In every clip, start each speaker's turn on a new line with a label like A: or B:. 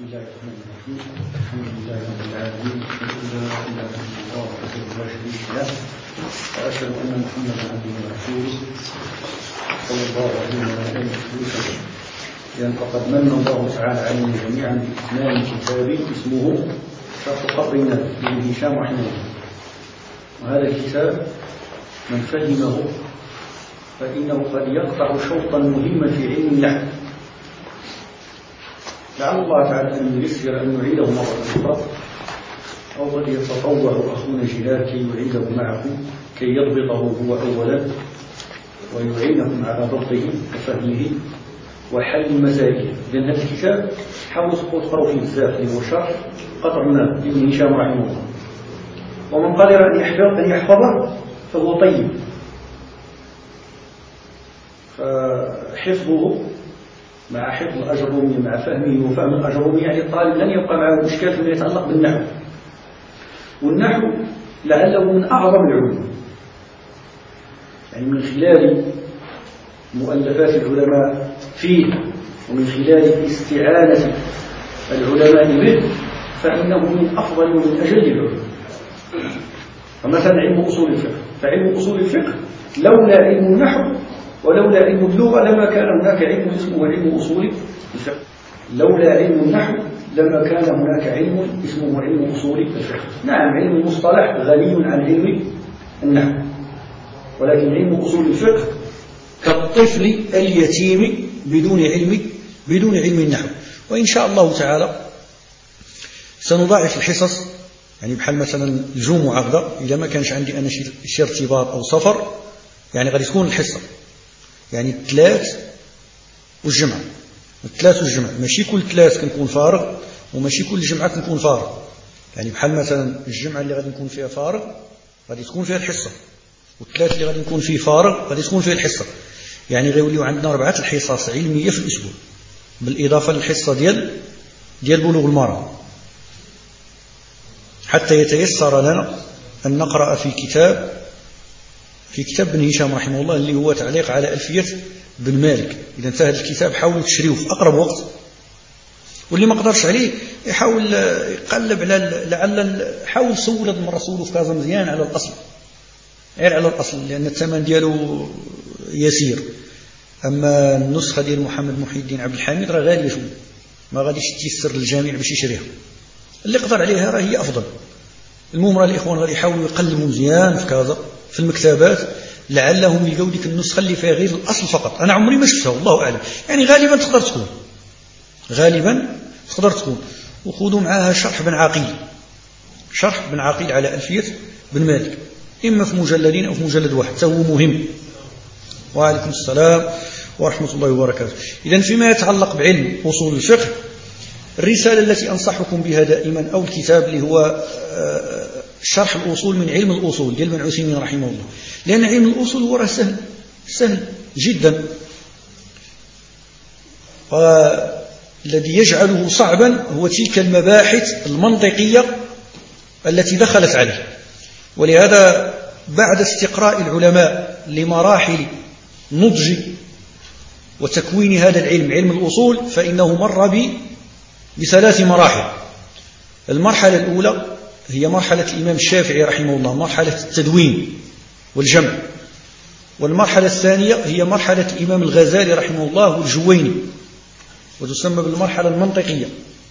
A: بسم الله الرحمن الرحيم. الحمد لله رب العالمين، لا اله الا الله وحده لا شريك له، واشهد ان محمدا عبده ورسوله صلى الله عليه وعلى اله وسلم. لان فقد من الله تعالى علينا جميعا باتمام كتاب اسمه شرح قبر النبي لابن هشام رحمه الله. وهذا الكتاب من فهمه فانه قد يقطع شوطا مهما في علم النحو. لعل الله تعالى أن ييسر أن نعيده مرة أخرى، أو قد يتطوع أخونا جلال كي يعيده معكم كي يضبطه هو أولا ويعينكم على ضبطه وفهمه وحل مسائله. لأن هذا الكتاب حاولوا تقرأوا فيه بزاف، اللي هو شرح قطر النبي لابن هشام رحمه الله، ومن قدر أن يحفظه فهو طيب، فحفظه مع حفظ الأجرومي مع فهمه وفهم الأجرومي، يعني الطالب لن يبقى معه إشكال فيما يتعلق بالنحو. والنحو لعله من أعظم العلوم، يعني من خلال مؤلفات العلماء فيه ومن خلال استعانة العلماء به فإنه من أفضل ومن أجل العلوم. فمثلا علم أصول الفقه، فعلم أصول الفقه لولا علم النحو ولولا علم اللغة لما كان هناك علم اسمه علم أصول الفقه. لولا علم النحو لما كان هناك علم اسمه علم أصول الفقه. نعم، علم المصطلح غني عن علم النحو، ولكن علم أصول الفقه كالطفل اليتيم بدون علم النحو. وإن شاء الله تعالى سنضاعف الحصص، يعني بحال مثلا الجمعة غدا إذا ما كانش عندي أنا شي ارتباط أو سفر، يعني غادي تكون الحصة يعني الثلاث والجمعة، ماشي كل ثلاث كنكون فارغ وماشي كل جمعة كنكون فارغ. يعني بحال مثلا الجمعة اللي غادي نكون فيها فارغ غادي تكون فيها الحصة، والثلاث اللي غادي نكون فيه فارغ غادي تكون فيه الحصة. يعني غيوليو عندنا 4 الحصص علمية في الأسبوع، بالإضافة للحصة ديال بلوغ المرام، حتى يتيسر لنا أن نقرأ في كتاب ابن هشام رحمه الله اللي هو تعليق على ألفية بن مالك. إذا انتهى الكتاب حاولوا تشريوه في أقرب وقت، واللي ما قدرش عليه يحاول يقلب على حاول سول هذا المرة سولوا في كازا مزيان على الأصل، غير على الأصل، لأن الثمن دياله يسير. أما النسخة ديال محمد محي الدين عبد الحميد راه غالية شوية، ما غاديش تيسر للجميع باش يشريها. اللي قدر عليها راه هي أفضل. المهم راه الإخوان غادي يحاولوا يقلبوا مزيان في كازا في المكتبات لعلهم يلقوا ديك النسخة اللي فيها غير الأصل فقط. أنا عمري ما شفتها والله أعلم، يعني غالبا تقدر تكون. وخذوا معها شرح بن عقيل على ألفية بن مالك، إما في مجلدين أو في مجلد واحد، هو مهم. وعليكم السلام ورحمة الله وبركاته. إذن فيما يتعلق بعلم أصول الفقه، الرسالة التي أنصحكم بها دائما أو الكتاب اللي هو شرح الأصول من علم الأصول ديال ابن عثيمين رحمه الله، لأن علم الأصول هو سهل جدا، والذي يجعله صعبا هو تلك المباحث المنطقية التي دخلت عليه. ولهذا بعد استقراء العلماء لمراحل نضج وتكوين هذا العلم، علم الأصول، فإنه مر ب3 مراحل. المرحلة الأولى هي مرحلة الإمام الشافعي رحمه الله، مرحلة التدوين والجمع. والمرحلة الثانية هي مرحلة الإمام الغزالي رحمه الله والجويني، وتسمى بالمرحلة المنطقية،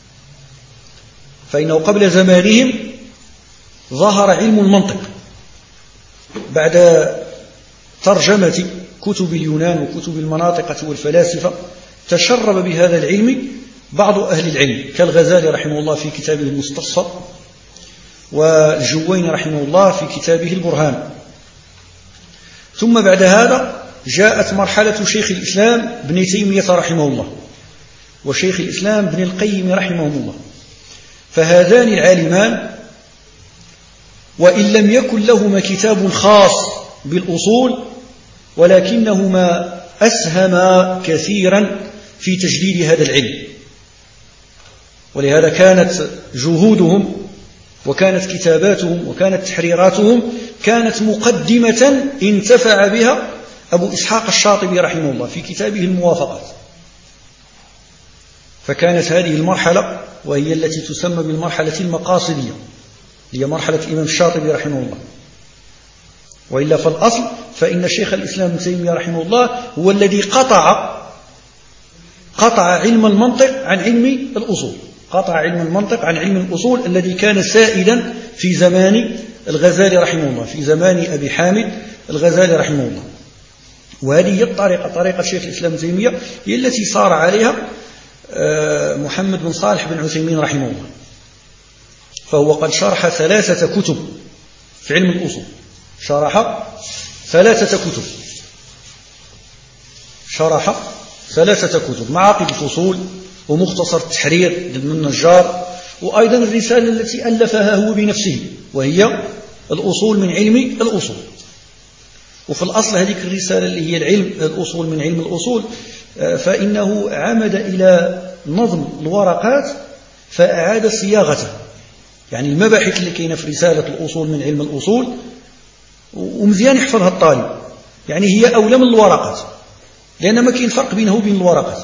A: فإنه قبل زمانهم ظهر علم المنطق بعد ترجمة كتب اليونان وكتب المناطق والفلاسفة. تشرب بهذا العلم بعض أهل العلم كالغزالي رحمه الله في كتابه المستصفى، والجويني رحمه الله في كتابه البرهان. ثم بعد هذا جاءت مرحلة شيخ الإسلام ابن تيمية رحمه الله وشيخ الإسلام ابن القيم رحمهم الله. فهذان العالمان وإن لم يكن لهما كتاب خاص بالأصول، ولكنهما أسهما كثيرا في تجديد هذا العلم. ولهذا كانت جهودهم وكانت كتاباتهم وكانت تحريراتهم كانت مقدمة انتفع بها أبو إسحاق الشاطبي رحمه الله في كتابه الموافقات. فكانت هذه المرحلة وهي التي تسمى بالمرحلة المقاصدية، هي مرحلة الإمام الشاطبي رحمه الله. وإلا فالأصل فإن شيخ الإسلام ابن تيمية رحمه الله هو الذي قطع علم المنطق عن علم الأصول، قطع علم المنطق عن علم الأصول الذي كان سائدا في زمان الغزالي رحمه الله، في زمان أبي حامد الغزالي رحمه الله. وهذه هي طريقة شيخ الإسلام ابن تيمية، هي التي صار عليها محمد بن صالح بن عثيمين رحمه الله. فهو قد شرح 3 كتب في علم الأصول، شرح 3 كتب: معاقد الفصول، ومختصر التحرير لابن النجار، وأيضا الرسالة التي ألفها هو بنفسه وهي الأصول من علم الأصول. وفي الأصل هذه الرسالة اللي هي الأصول من علم الأصول، فإنه عمد إلى نظم الورقات فأعاد صياغته، يعني المباحث اللي كاينه في رسالة الأصول من علم الأصول ومزيان يحفظها الطالب، يعني هي أولى من الورقات، لأن ما كاين فرق بينه وبين الورقات،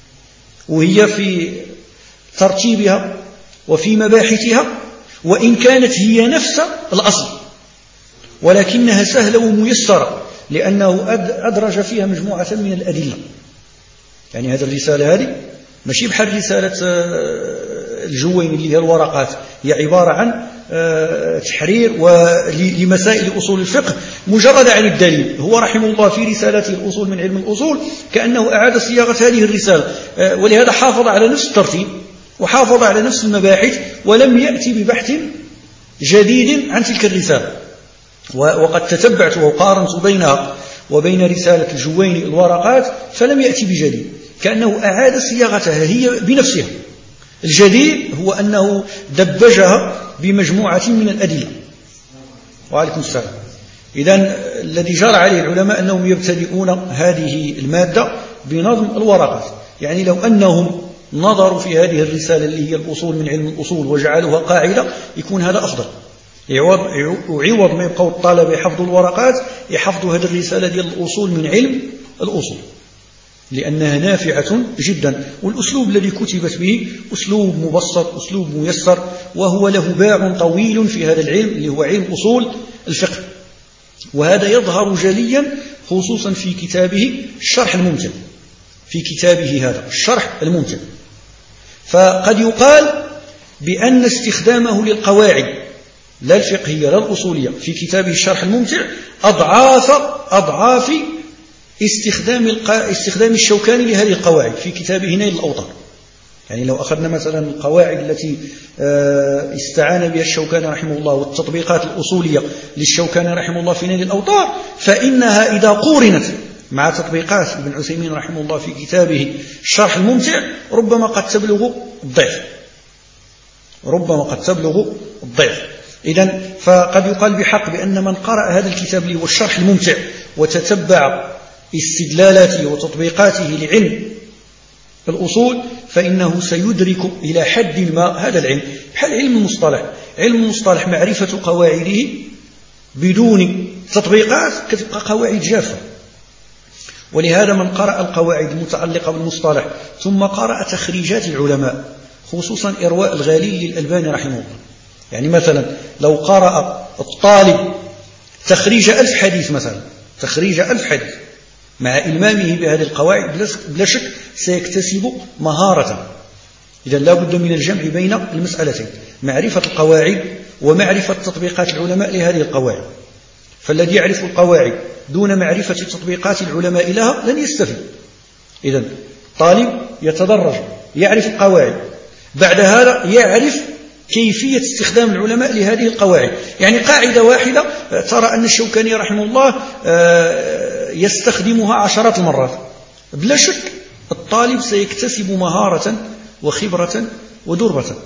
A: وهي في ترتيبها وفي مباحثها، وإن كانت هي نفس الأصل ولكنها سهلة وميسرة، لأنه أدرج فيها مجموعة من الأدلة. يعني هذه الرسالة هذه ماشي بحال رسالة الجويني اللي هي الورقات، هي عبارة عن تحرير لمسائل أصول الفقه مجرد عن الدليل. هو رحمه الله في رسالته الأصول من علم الأصول كأنه أعاد صياغة هذه الرسالة، ولهذا حافظ على نفس الترتيب وحافظ على نفس المباحث، ولم يأتي ببحث جديد عن تلك الرسالة. وقد تتبعت وقارنت بينها وبين رسالة الجويني الورقات فلم يأتي بجديد، كأنه أعاد صياغتها هي بنفسها. الجديد هو أنه دبجها بمجموعة من الأدلة. وعليكم السلام. إذن الذي جرى عليه العلماء أنهم يبتدئون هذه المادة بنظم الورقات، يعني لو أنهم نظروا في هذه الرسالة اللي هي الأصول من علم الأصول وجعلوها قاعدة يكون هذا أفضل، وعوض ما يبقوا الطلبة يحفظوا الورقات يحفظوا هذه الرسالة ديال الأصول من علم الأصول، لأنها نافعة جدا. والأسلوب الذي كتبت به أسلوب مبسط، أسلوب ميسر، وهو له باع طويل في هذا العلم اللي هو علم أصول الفقه. وهذا يظهر جليا خصوصا في كتابه الشرح الممتع، في كتابه هذا الشرح الممتع. فقد يقال بأن استخدامه للقواعد لا الفقهية لا الأصولية في كتابه الشرح الممتع أضعاف استخدام الشوكاني لهذه القواعد في كتابه نيل الأوطار. يعني لو أخذنا مثلا القواعد التي استعان بها الشوكاني رحمه الله والتطبيقات الأصولية للشوكاني رحمه الله في نيل الأوطار، فإنها إذا قورنت مع تطبيقات ابن عثيمين رحمه الله في كتابه الشرح الممتع ربما قد تبلغ الضعف. إذن فقد يقال بحق بأن من قرأ هذا الكتاب اللي هو الشرح الممتع وتتبع استدلالاته وتطبيقاته لعلم الأصول فإنه سيدرك إلى حد ما هذا العلم، بحال علم المصطلح. علم المصطلح معرفة قواعده بدون تطبيقات كتبقى قواعد جافة. ولهذا من قرأ القواعد المتعلقة بالمصطلح ثم قرأ تخريجات العلماء، خصوصا إرواء الغليل للألباني رحمه الله، يعني مثلا لو قرأ الطالب تخريج 1000 حديث مثلا، تخريج 1000 حديث مع إلمامه بهذه القواعد بلا شك سيكتسب مهارة. إذا لا بد من الجمع بين المسألتين، معرفة القواعد ومعرفة تطبيقات العلماء لهذه القواعد. فالذي يعرف القواعد دون معرفة تطبيقات العلماء لها لن يستفيد. إذا طالب يتدرج يعرف القواعد، بعد هذا يعرف كيفية استخدام العلماء لهذه القواعد. يعني قاعدة واحدة ترى أن الشوكاني رحمه الله يستخدمها عشرات المرات، بلا شك الطالب سيكتسب مهارة وخبرة ودربة.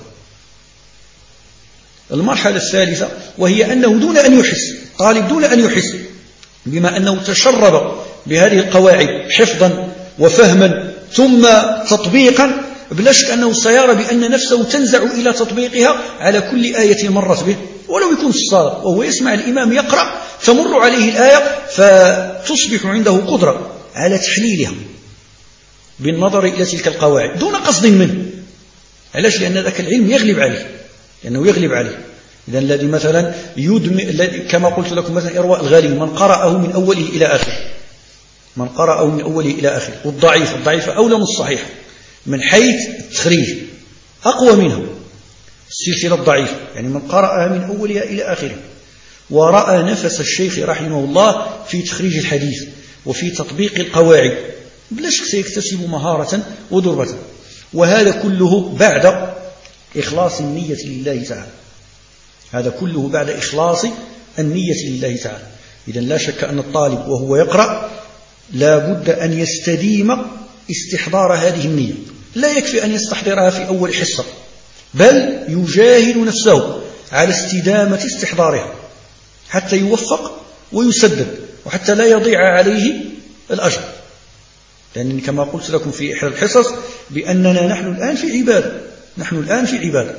A: المرحلة الثالثة وهي أنه دون أن يحس، الطالب دون أن يحس بما أنه تشرب بهذه القواعد حفظا وفهما ثم تطبيقا، بلا شك أنه سيرى بأن نفسه تنزع إلى تطبيقها على كل آية مرت به، ولو يكون في الصلاة وهو يسمع الإمام يقرأ تمر عليه الآية فتصبح عنده قدرة على تحليلها بالنظر إلى تلك القواعد دون قصد منه. علاش؟ لأن ذاك العلم يغلب عليه، لأنه يغلب عليه. إذا الذي مثلا كما قلت لكم مثلا إرواء الغالي من قرأه من أوله إلى آخره، من قرأه من أوله إلى آخره. والضعيف أولى من الصحيح من حيث التخريج، أقوى منه السلسلة الضعيفة، يعني من قرأها من أولها إلى آخره. ورأى نفس الشيخ رحمه الله في تخريج الحديث وفي تطبيق القواعد، بلا شك سيكتسب مهارة ودربة. وهذا كله بعد إخلاص النية لله تعالى، هذا كله بعد إخلاص النية لله تعالى. إذا لا شك أن الطالب وهو يقرأ لا بد أن يستديم استحضار هذه النية، لا يكفي أن يستحضرها في أول حصة، بل يجاهد نفسه على استدامة استحضارها حتى يوفق ويسدد، وحتى لا يضيع عليه الأجر. لأنني كما قلت لكم في إحدى الحصص بأننا نحن الآن في عبادة،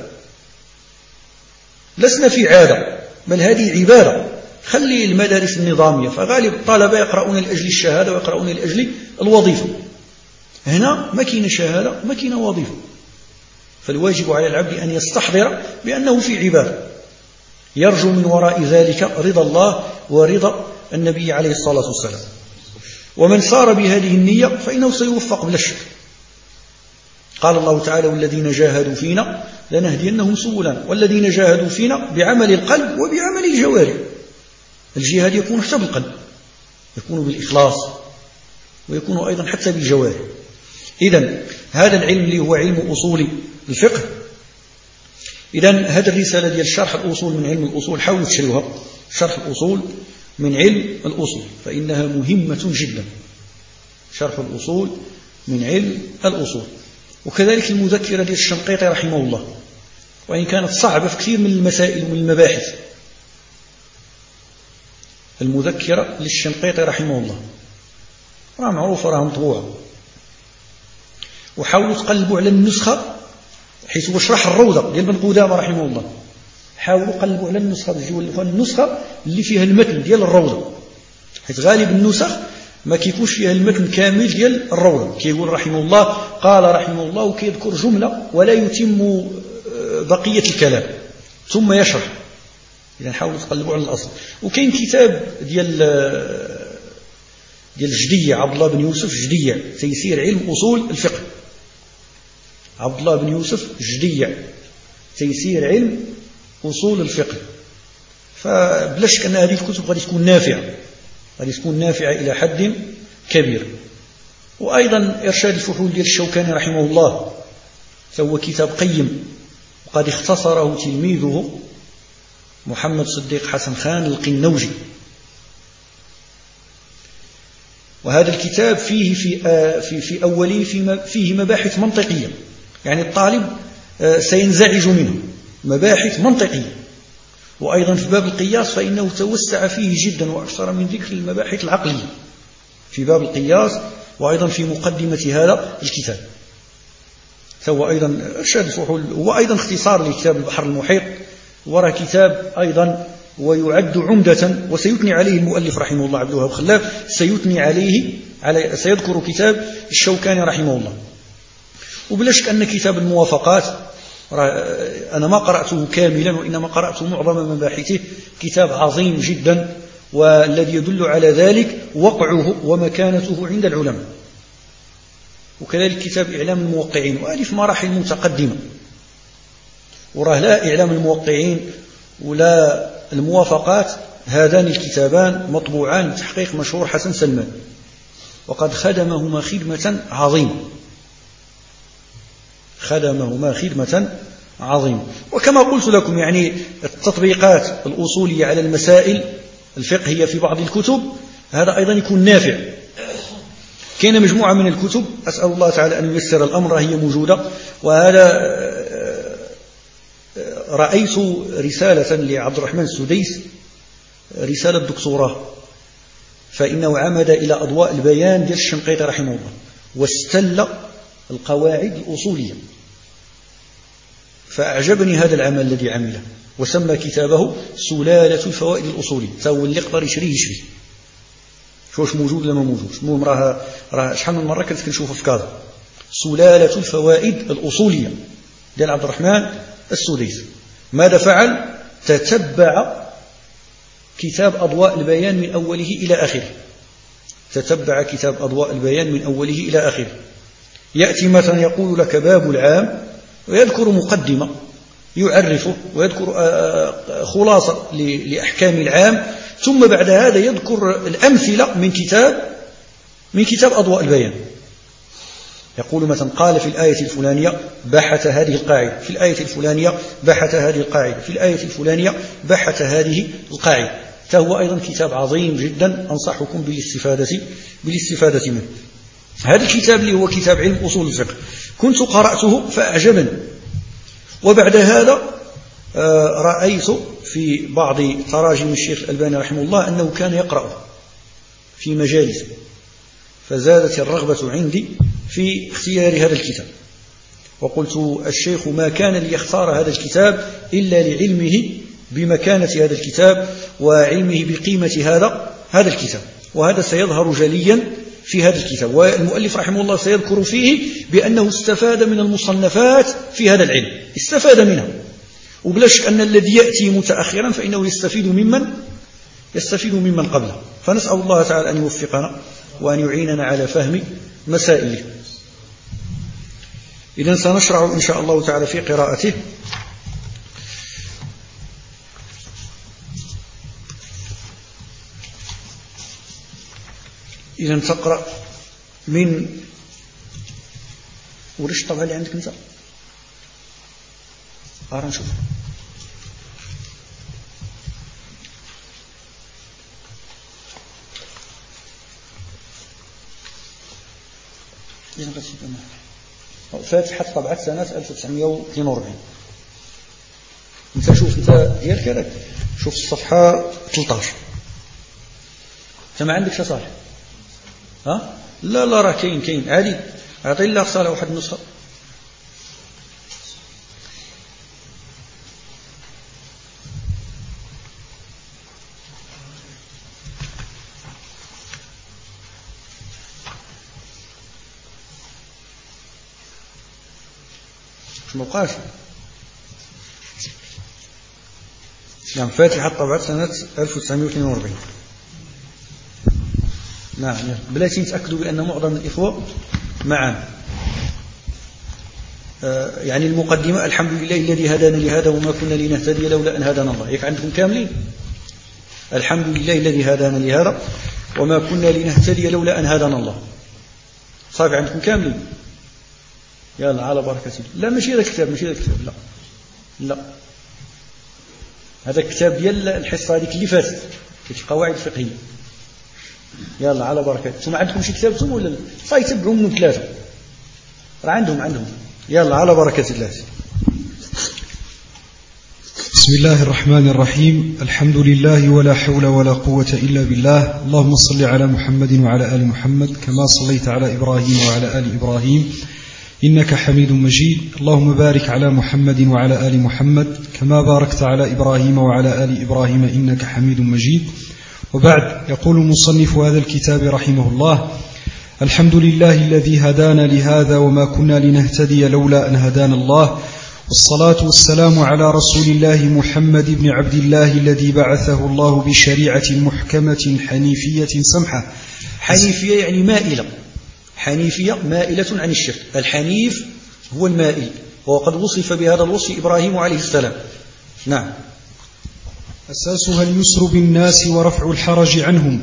A: لسنا في عادة، بل هذه عبادة. خلي المدارس النظامية فغالب الطلبة يقرؤون لأجل الشهادة ويقرؤون لأجل الوظيفة. هنا ما كاين شهادة ما كاين وظيفة، فالواجب على العبد أن يستحضر بأنه في عبادة، يرجو من وراء ذلك رضا الله ورضا النبي عليه الصلاة والسلام. ومن سار بهذه النية فإنه سيوفق بلا شك. قال الله تعالى: والذين جاهدوا فينا لنهدينهم سبلنا. والذين جاهدوا فينا بعمل القلب وبعمل الجوارح. الجهاد يكون حتى بالقلب، يكون بالإخلاص، ويكون أيضا حتى بالجوارح. إذن هذا العلم اللي هو علم أصول الفقه. إذن هذه الرسالة ديال شرح الأصول من علم الأصول، حاولوا تشريوها، شرح الأصول من علم الأصول، فإنها مهمة جدا. شرح الأصول من علم الأصول. وكذلك المذكرة ديال الشنقيطي رحمه الله، وإن كانت صعبة في كثير من المسائل ومن المباحث. المذكرة للشنقيطي رحمه الله راه معروفة، راه مطبوعة. وحاولوا تقلبوا على النسخة، حيث هو شرح الروضة ديال ابن قدامة رحمه الله. حاولوا قلبوا على النسخة، النسخة اللي فيها المتن ديال الروضة، حيث غالب النسخ ما كيكونش فيها المتن كامل ديال الروضة. كيقول رحمه الله قال رحمه الله، وكيذكر جملة ولا يتم بقية الكلام ثم يشرح. إذا حاولوا تقلبوا على الأصل. وكاين كتاب ديال جدية عبد الله بن يوسف، جدية تيسير علم أصول الفقه. عبد الله بن يوسف جدية تيسير علم أصول الفقه. فبلا شك أن هذه الكتب غادي تكون نافعة إلى حد كبير. وأيضا إرشاد الفحول ديال الشوكاني رحمه الله، فهو كتاب قيم، وقد اختصره تلميذه محمد صديق حسن خان القنوجي. وهذا الكتاب فيه في أوله فيه مباحث منطقية، يعني الطالب سينزعج منه مباحث منطقية. وأيضا في باب القياس فإنه توسع فيه جدا وأكثر من ذكر المباحث العقلية في باب القياس، وأيضا في مقدمة هذا الكتاب. فهو أيضا إرشاد الفحول، وأيضا اختصار لكتاب البحر المحيط، وراء كتاب أيضا ويعد عمدة، وسيثني عليه المؤلف رحمه الله عبد الوهاب خلاف، سيثني عليه سيذكر كتاب الشوكاني رحمه الله. وبلا شك أن كتاب الموافقات أنا ما قرأته كاملا، وإنما قرأت معظم مباحثه، كتاب عظيم جدا، والذي يدل على ذلك وقعه ومكانته عند العلماء. وكذلك كتاب إعلام الموقعين، وهذه في مراحل متقدمة، وراه لا إعلام الموقعين ولا الموافقات، هذان الكتابان مطبوعان بتحقيق مشهور حسن سلمان، وقد خدمهما خدمة عظيمة. وكما قلت لكم يعني التطبيقات الأصولية على المسائل الفقهية في بعض الكتب، هذا أيضا يكون نافع. كاين مجموعة من الكتب أسأل الله تعالى أن ييسر الأمر، هي موجودة. وهذا رأيت رسالة لعبد الرحمن السديس، رسالة دكتوراه، فإنه عمد إلى أضواء البيان ديال الشنقيطي رحمه الله، واستل القواعد الأصولية. فأعجبني هذا العمل الذي عمله، وسمى كتابه سلالة الفوائد الأصولية. فهو اللي يقدر يشريه. شوش موجود ولا ما موجود؟ المهم راه شحال من مرة كنت كنشوفه في كذا، سلالة الفوائد الأصولية. ديال عبد الرحمن السديس. ماذا فعل؟ تتبع كتاب أضواء البيان من أوله إلى آخره. تتبع كتاب أضواء البيان من أوله إلى آخره. يأتي مثلا يقول لك باب العام ويذكر مقدمة يعرفه ويذكر خلاصة لأحكام العام، ثم بعد هذا يذكر الأمثلة من كتاب أضواء البيان. يقول مثلا قال في الآية الفلانية بحث هذه القاعدة، في الآية الفلانية بحث هذه القاعدة، في الآية الفلانية بحث هذه القاعدة. فهو أيضا كتاب عظيم جدا، أنصحكم بالاستفادة منه. هذا الكتاب اللي هو كتاب علم أصول الفقه كنت قرأته فأعجبني، وبعد هذا رأيت في بعض تراجم الشيخ الألباني رحمه الله أنه كان يقرأ في مجالس، فزادت الرغبة عندي في اختيار هذا الكتاب. وقلت الشيخ ما كان ليختار هذا الكتاب إلا لعلمه بمكانة هذا الكتاب وعلمه بقيمة هذا الكتاب، وهذا سيظهر جليا في هذا الكتاب. والمؤلف رحمه الله سيذكر فيه بأنه استفاد من المصنفات في هذا العلم، استفاد منها، وبلا شك أن الذي يأتي متأخرا فإنه يستفيد ممن قبله. فنسأل الله تعالى أن يوفقنا وأن يعيننا على فهم مسائله. إذن سنشرع إن شاء الله تعالى في قراءته. إذن تقرأ من ورش طبعا اللي عندك أنت أرى نشوف. فاتحة طبعة سنة 1942. انت شوف انت ديالك هذاك، شوف الصفحة 13. انت ما عندكش صالح؟ ها؟ لا راه كاين عادي، اعطي الله صالح واحد النسخة. مبقاش. نعم، فاتحة طبعة سنة 1942. نعم، بلاتي نتأكدوا بأن معظم الإخوة معنا. يعني المقدمة الحمد لله الذي هدانا لهذا وما كنا لنهتدي لولا أن هدانا الله. ياك عندكم كاملين؟ الحمد لله الذي هدانا لهذا وما كنا لنهتدي لولا أن هدانا الله. صافي عندكم كاملين؟ يلا على بركة الله. لا ماشي هذا الكتاب، لا هذا الكتاب ديال الحصة هذيك اللي فاتت في قواعد فقهية. يلا على بركة. ثم عندكم شي كتاب ثم ولا فايتبعوا من 3 راه عندهم. يلا على بركة الله.
B: بسم الله الرحمن الرحيم. الحمد لله ولا حول ولا قوة إلا بالله. اللهم صل على محمد وعلى آل محمد كما صليت على إبراهيم وعلى آل إبراهيم إنك حميد مجيد. اللهم بارك على محمد وعلى آل محمد كما باركت على إبراهيم وعلى آل إبراهيم إنك حميد مجيد. وبعد، يقول مصنف هذا الكتاب رحمه الله: الحمد لله الذي هدانا لهذا وما كنا لنهتدي لولا أن هدانا الله، والصلاة والسلام على رسول الله محمد بن عبد الله الذي بعثه الله بشريعة محكمة حنيفية سمحة.
A: حنيفية يعني مائلة، حنيفية مائلة عن الشرك. الحنيف هو المائل، وقد وصف بهذا الوصف إبراهيم عليه السلام. نعم.
B: أساسها اليسر بالناس ورفع الحرج عنهم،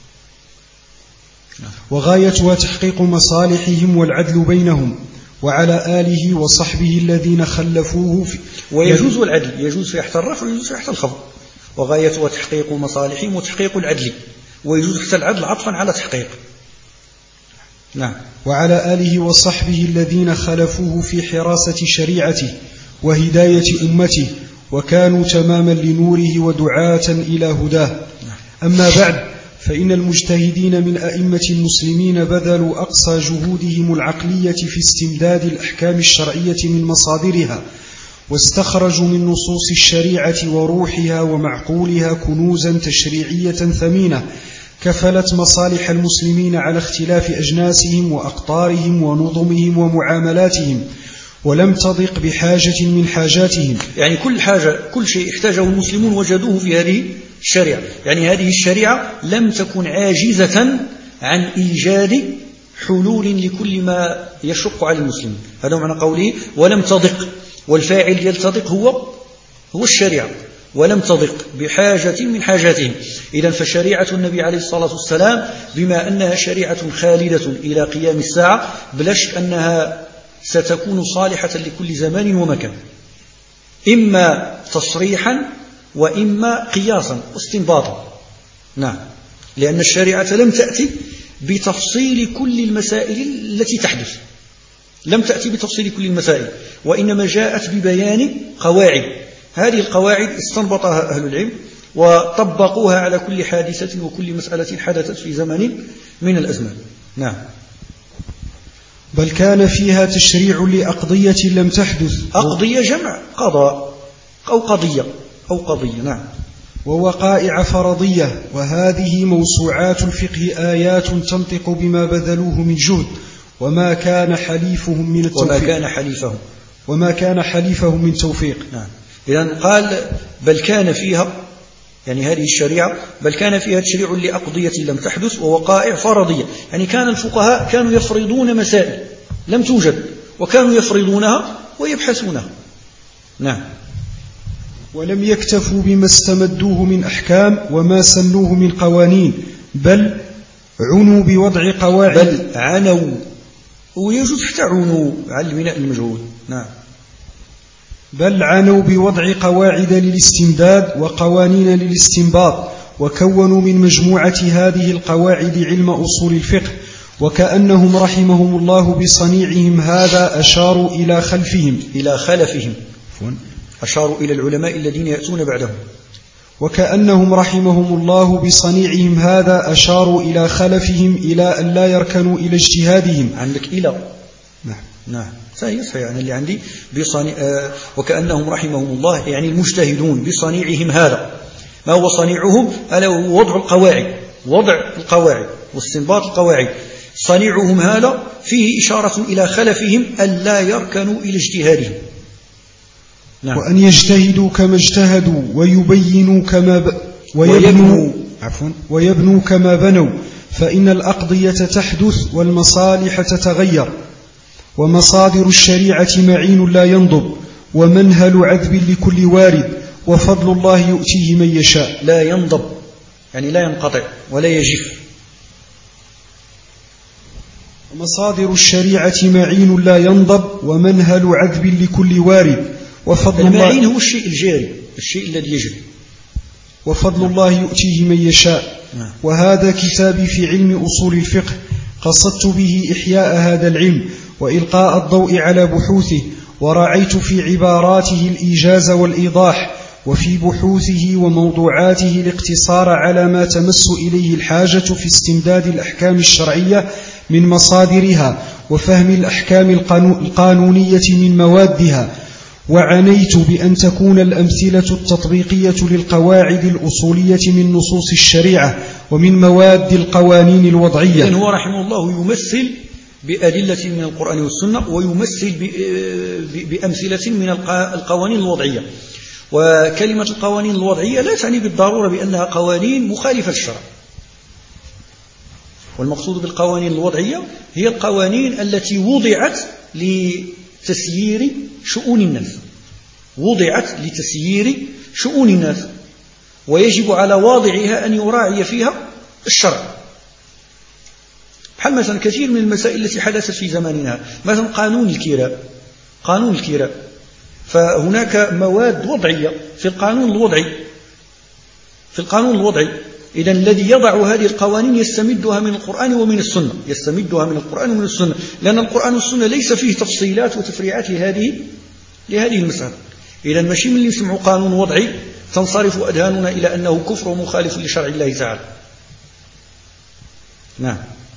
B: وغايتها تحقيق مصالحهم والعدل بينهم، وعلى آله وصحبه الذين خلفوه
A: ويجوز العدل، يجوز في حتى الرفع ويجوز في حتى الخفض. وغايتها تحقيق مصالحهم وتحقيق العدل، ويجوز حتى العدل عطفا على تحقيق. نعم.
B: وعلى آله وصحبه الذين خلفوه في حراسة شريعته وهداية أمته، وكانوا تماما لنوره ودعاة إلى هداه. أما بعد، فإن المجتهدين من أئمة المسلمين بذلوا أقصى جهودهم العقلية في استمداد الأحكام الشرعية من مصادرها، واستخرجوا من نصوص الشريعة وروحها ومعقولها كنوزا تشريعية ثمينة كفلت مصالح المسلمين على اختلاف أجناسهم وأقطارهم ونظمهم ومعاملاتهم، ولم تضق بحاجة من حاجاتهم.
A: يعني كل شيء احتاجه المسلمون وجدوه في هذه الشريعة. يعني هذه الشريعة لم تكن عاجزة عن إيجاد حلول لكل ما يشق على المسلمين. هذا معنى قوله ولم تضق، والفاعل يلتضق هو الشريعة، ولم تضق بحاجة من حاجاتهم. إذن فشريعة النبي عليه الصلاة والسلام بما أنها شريعة خالدة إلى قيام الساعة بلا شك أنها ستكون صالحة لكل زمان ومكان، إما تصريحا وإما قياسا واستنباطا. نعم، لأن الشريعة لم تأتي بتفصيل كل المسائل التي تحدث، لم تأتي بتفصيل كل المسائل، وإنما جاءت ببيان قواعد. هذه القواعد استنبطها أهل العلم وطبقوها على كل حادثة وكل مسألة حدثت في زمن من الأزمان. نعم.
B: بل كان فيها تشريع لأقضية لم تحدث.
A: أقضية جمع قضاء أو قضية. نعم.
B: ووقائع فرضية، وهذه موسوعات الفقه آيات تنطق بما بذلوه من جهد وما كان حليفهم من توفيق.
A: نعم. إذن قال بل كان فيها، يعني هذه الشريعة بل كان فيها تشريع لأقضية لم تحدث ووقائع فرضية. يعني كان الفقهاء كانوا يفرضون مسائل لم توجد، وكانوا يفرضونها ويبحثونها. نعم.
B: ولم يكتفوا بما استمدوه من أحكام وما سنوه من قوانين، بل عنوا بوضع قواعد.
A: بل عنوا، ويجوز حتى عنوا على البناء المجهول. نعم.
B: بل عنوا بوضع قواعد للاستمداد وقوانين للاستنباط، وكونوا من مجموعة هذه القواعد علم أصول الفقه، وكأنهم رحمهم الله بصنيعهم هذا أشاروا إلى خلفهم
A: أشاروا إلى العلماء الذين يأتون بعدهم.
B: وكأنهم رحمهم الله بصنيعهم هذا أشاروا إلى خلفهم إلى أن لا يركنوا إلى اجتهادهم.
A: عندك إلى. نعم. صحيح. يعني اللي عندي وكأنهم رحمهم الله يعني المجتهدون بصنيعهم هذا. ما هو صنيعهم؟ ألا هو وضع القواعد واستنباط القواعد. صنيعهم هذا فيه إشارة إلى خلفهم أن لا يركنوا إلى اجتهادهم.
B: نعم. وأن يجتهدوا كما اجتهدوا ويبنوا كما بنوا، فإن الأقضية تحدث والمصالح تتغير، ومصادر الشريعة معين لا ينضب، ومنهل عذب لكل وارد، وفضل الله يؤتيه من يشاء.
A: لا ينضب يعني لا ينقطع ولا يجف.
B: ومصادر الشريعة معين لا ينضب، ومنهل عذب لكل وارد، وفضل
A: المعين هو الشيء الجاري، الشيء الذي يجري.
B: وفضل الله يؤتيه من يشاء. وهذا كتابي في علم أصول الفقه، قصدت به إحياء هذا العلم وإلقاء الضوء على بحوثه، ورعيت في عباراته الإيجاز والإيضاح، وفي بحوثه وموضوعاته الاقتصار على ما تمس إليه الحاجة في استمداد الأحكام الشرعية من مصادرها، وفهم الأحكام القانونية من موادها. وعنيت بأن تكون الأمثلة التطبيقية للقواعد الأصولية من نصوص الشريعة ومن مواد القوانين الوضعية.
A: إذن هو رحمه الله يمثل بأدلة من القرآن والسنة، ويمثل بأمثلة من القوانين الوضعية. وكلمة القوانين الوضعية لا تعني بالضرورة بأنها قوانين مخالفة للشرع، والمقصود بالقوانين الوضعية هي القوانين التي وضعت لتسيير شؤون الناس، ويجب على واضعها أن يراعي فيها الشرع. بحال مثلا كثير من المسائل التي حدثت في زماننا، مثلا قانون الكراء، فهناك مواد وضعية في القانون الوضعي. إذن الذي يضع هذه القوانين يستمدها من القرآن ومن السنة، لأن القرآن والسنة ليس فيه تفصيلات وتفريعات لهذه المسألة. إذن ماشي من اللي يسمعوا قانون وضعي تنصرف أذهاننا إلى أنه كفر ومخالف لشرع الله تعالى. نعم.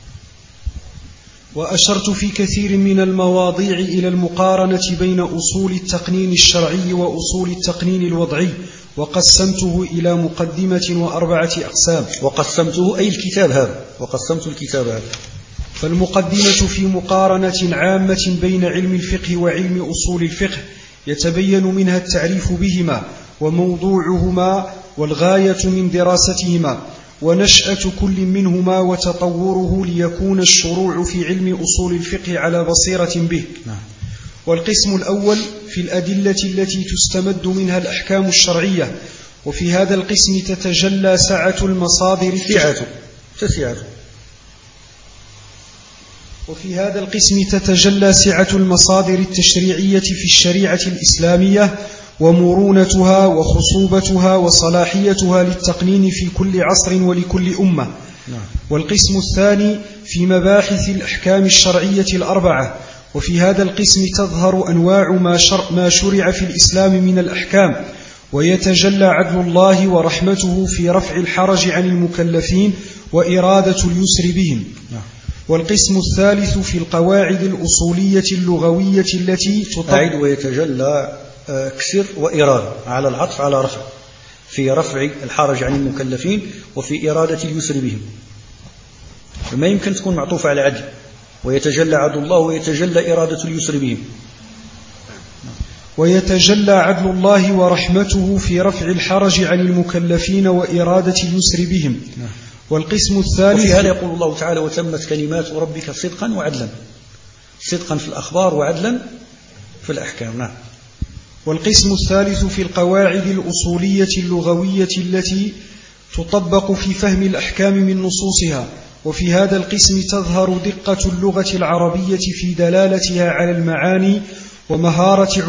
B: وأشرت في كثير من المواضيع إلى المقارنة بين أصول التقنين الشرعي وأصول التقنين الوضعي، وقسمته إلى مقدمة و4 أقسام.
A: وقسمته أي الكتاب هذا، وقسمت الكتاب هذا.
B: فالمقدمة في مقارنة عامة بين علم الفقه وعلم أصول الفقه يتبين منها التعريف بهما وموضوعهما والغاية من دراستهما ونشأة كل منهما وتطوره ليكون الشروع في علم أصول الفقه على بصيرة به. والقسم الأول في الأدلة التي تستمد منها الأحكام الشرعية، وفي هذا القسم تتجلى سعة المصادر التشريعية في الشريعة الإسلامية ومرونتها وخصوبتها وصلاحيتها للتقنين في كل عصر ولكل أمة. والقسم الثاني في مباحث الأحكام الشرعية الأربعة، وفي هذا القسم تظهر أنواع ما شرع في الإسلام من الأحكام، ويتجلى عدل الله ورحمته في رفع الحرج عن المكلفين وإرادة اليسر بهم. والقسم الثالث في القواعد الأصولية اللغوية التي
C: أعيد ويتجلى كسر وإرادة على العطف على رفع، في رفع الحرج عن المكلفين وفي إرادة اليسر بهم. ما يمكن تكون معطوفة على عدل، ويتجلى عدل الله ويتجلى إرادة اليسر بهم.
B: ويتجلى عدل الله ورحمته في رفع الحرج عن المكلفين وإرادة اليسر بهم. والقسم الثالث
C: وفي هذا يقول الله تعالى: وتمت كلمات ربك صدقا وعدلا، صدقا في الأخبار وعدلا في الأحكام.
B: والقسم الثالث في القواعد الأصولية اللغوية التي تطبق في فهم الأحكام من نصوصها، وفي هذا القسم تظهر دقة اللغة العربية في دلالتها على المعاني ومهارة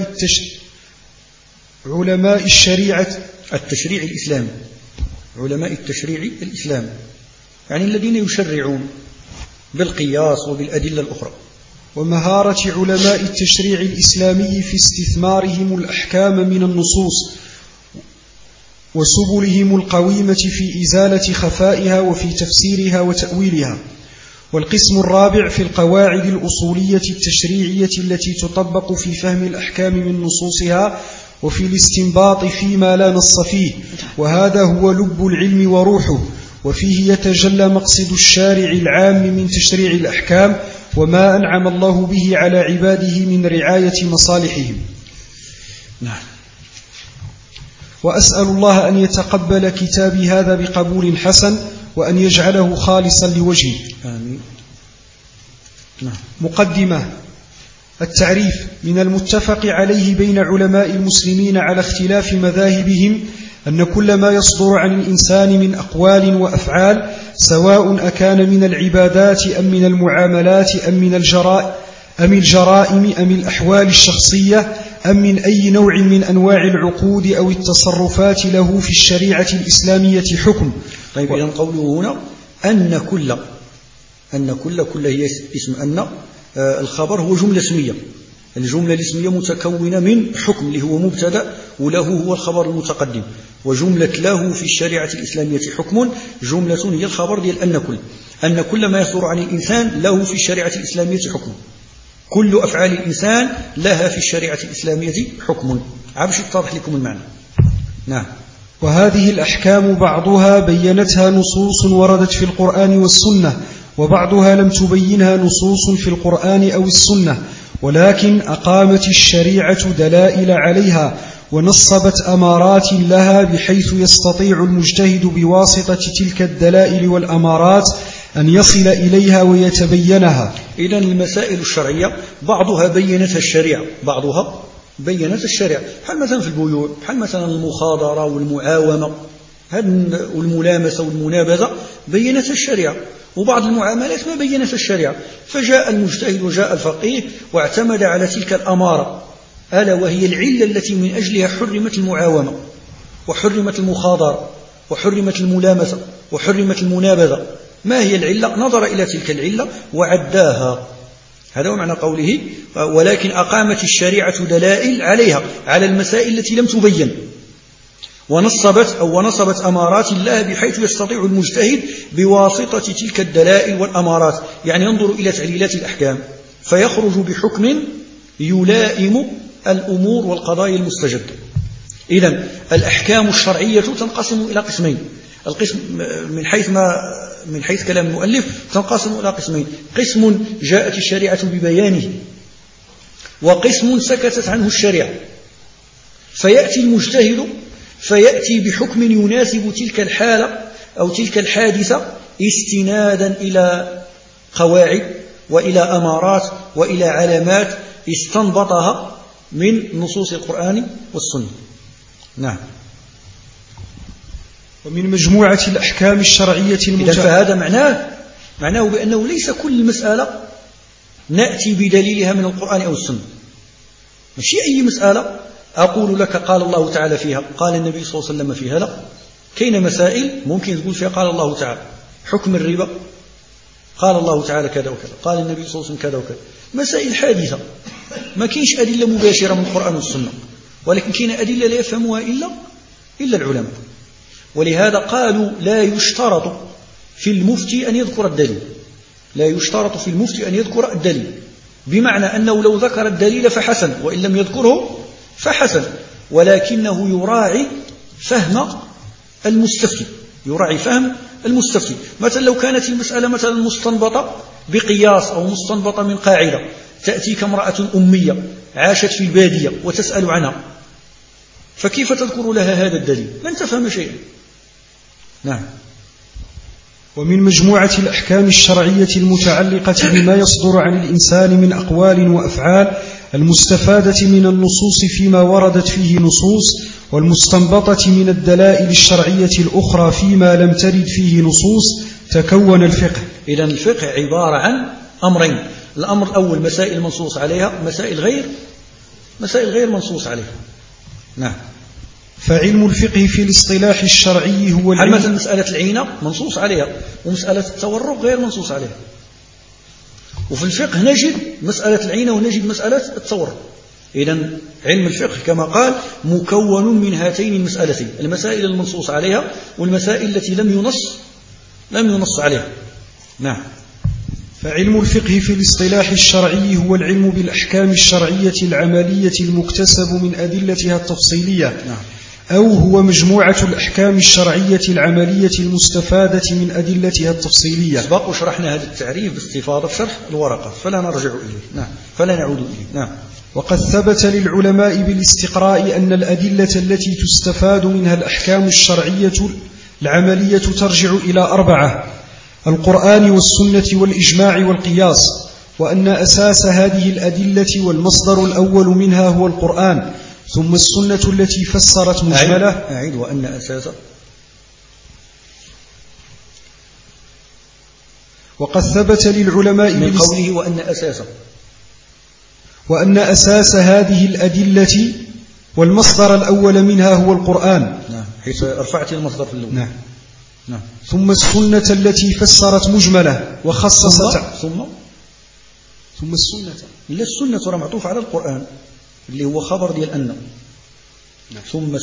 B: علماء
C: التشريع الإسلامي، علماء التشريع الإسلامي يعني الذين يشرعون بالقياس وبالأدلة الأخرى،
B: ومهارة علماء التشريع الإسلامي في استثمارهم الأحكام من النصوص وسبلهم القويمة في إزالة خفائها وفي تفسيرها وتأويلها. والقسم الرابع في القواعد الأصولية التشريعية التي تطبق في فهم الأحكام من نصوصها وفي الاستنباط فيما لا نص فيه، وهذا هو لب العلم وروحه، وفيه يتجلى مقصد الشارع العام من تشريع الأحكام وما أنعم الله به على عباده من رعاية مصالحهم. وأسأل الله أن يتقبل كتابي هذا بقبول حسن وأن يجعله خالصا لوجهه.
C: آمين.
B: مقدمة. التعريف: من المتفق عليه بين علماء المسلمين على اختلاف مذاهبهم أن كل ما يصدر عن الإنسان من أقوال وأفعال، سواء أكان من العبادات أم من المعاملات أم من الجرائم أم الأحوال الشخصية أم من أي نوع من أنواع العقود أو التصرفات، له في الشريعة الإسلامية حكم.
C: طيب، إذن قوله هنا أن كل هي اسم أن، الخبر هو جملة اسمية. الجملة الاسمية متكونة من حكم اللي هو مبتدأ، وله هو الخبر المتقدم، وجملة له في الشريعة الإسلامية حكم جملة هي الخبر ديال أن كل ما يصدر عن الإنسان له في الشريعة الإسلامية حكم. كل أفعال الإنسان لها في الشريعة الإسلامية حكم. عبش يتضح لكم المعنى. نعم.
B: وهذه الأحكام بعضها بينتها نصوص وردت في القرآن والسنة، وبعضها لم تبينها نصوص في القرآن أو السنة، ولكن أقامت الشريعة دلائل عليها ونصبت أمارات لها، بحيث يستطيع المجتهد بواسطة تلك الدلائل والأمارات أن يصل إليها ويتبينها.
C: إذن المسائل الشرعية بعضها بينتها الشريعة، بحال مثلا في البيوع، بحال مثلا المخاضرة والمعاومة والملامسة والمنابذة بينتها الشريعة، وبعض المعاملات ما بينتها الشريعة. فجاء المجتهد وجاء الفقيه واعتمد على تلك الأمارة، ألا وهي العلة التي من أجلها حرمت المعاومة وحرمت المخاضرة وحرمت الملامسة وحرمت المنابذة. ما هي العلة؟ نظر إلى تلك العلة وعداها. هذا هو معنى قوله ولكن أقامت الشريعة دلائل عليها، على المسائل التي لم تبين، ونصبت أمارات الله، بحيث يستطيع المجتهد بواسطة تلك الدلائل والأمارات، يعني ينظر إلى تعليلات الأحكام فيخرج بحكم يلائم الأمور والقضايا المستجدة. إذن الأحكام الشرعية تنقسم إلى قسمين. القسم من حيث من حيث كلام المؤلف تنقسم إلى قسمين: قسم جاءت الشريعة ببيانه، وقسم سكتت عنه الشريعة. فيأتي المجتهد فيأتي بحكم يناسب تلك الحالة أو تلك الحادثة استنادا إلى قواعد وإلى أمارات وإلى علامات استنبطها من نصوص القرآن والسنة. نعم.
B: ومن مجموعة الأحكام الشرعية
C: فهذا معناه بأنه ليس كل مسألة نأتي بدليلها من القرآن أو السنة. ماشي أي مسألة أقول لك قال الله تعالى فيها، قال النبي صلى الله عليه وسلم فيها، لا. كاين مسائل ممكن تقول فيها قال الله تعالى. حكم الربا قال الله تعالى كذا وكذا، قال النبي صلى الله عليه وسلم كذا وكذا. مسائل حادثة ما كاينش أدلة مباشرة من القرآن والسنة، ولكن كاين أدلة لا يفهمها إلا العلماء. ولهذا قالوا لا يشترط في المفتي أن يذكر الدليل، لا يشترط في المفتي أن يذكر الدليل، بمعنى أنه لو ذكر الدليل فحسن، وإن لم يذكره فحسن، ولكنه يراعي فهم المستفتي، يراعي فهم المستفتي. مثلا لو كانت المسألة مثلا مستنبطة بقياس أو مستنبطة من قاعدة، تأتيك امرأة أمية عاشت في البادية وتسأل عنها، فكيف تذكر لها هذا الدليل؟ لن تفهم شيئا. نعم.
B: ومن مجموعة الأحكام الشرعية المتعلقة بما يصدر عن الإنسان من أقوال وأفعال المستفادة من النصوص فيما وردت فيه نصوص، والمستنبطة من الدلائل الشرعية الأخرى فيما لم ترد فيه نصوص، تكون الفقه.
C: إذن الفقه عبارة عن أمرين: الأمر الأول مسائل منصوص عليها، مسائل غير منصوص عليها. نعم.
B: فعلم الفقه في الاصطلاح الشرعي هو العلم.
C: مثلا مسألة العينة منصوص عليها، ومسألة التورق غير منصوص عليها. وفي الفقه نجد مسألة العينة ونجد مسألة التورق. إذن علم الفقه كما قال مكون من هاتين المسألتين: المسائل المنصوص عليها والمسائل التي لم ينص عليها. نعم.
B: فعلم الفقه في الاصطلاح الشرعي هو العلم بالأحكام الشرعية العملية المكتسب من أدلتها التفصيلية.
C: نعم.
B: أو هو مجموعة الأحكام الشرعية العملية المستفادة من أدلتها التفصيلية.
C: سبق وشرحنا هذا التعريف باستفاضة شرح الورقة، فلا نرجع إليه. نعم. فلا نعود إليه. نعم.
B: وقد ثبت للعلماء بالاستقراء أن الأدلة التي تستفاد منها الأحكام الشرعية العملية ترجع إلى 4: القرآن والسنة والإجماع والقياس، وأن أساس هذه الأدلة والمصدر الأول منها هو القرآن، ثم السنة التي فسرت مجملة.
C: أعيد. وأن أساس.
B: وقد ثبت للعلماء
C: من قوله
B: وأن أساس هذه الأدلة والمصدر الأول منها هو القرآن.
C: نعم. حيث رفعت المصدر في الأول.
B: نعم. نعم. ثم السنة التي فسرت مجملة وخصصت. ثم السنة.
C: لا، السنة راه معطوف على القرآن اللي هو خبر ديال أن.
B: نعم.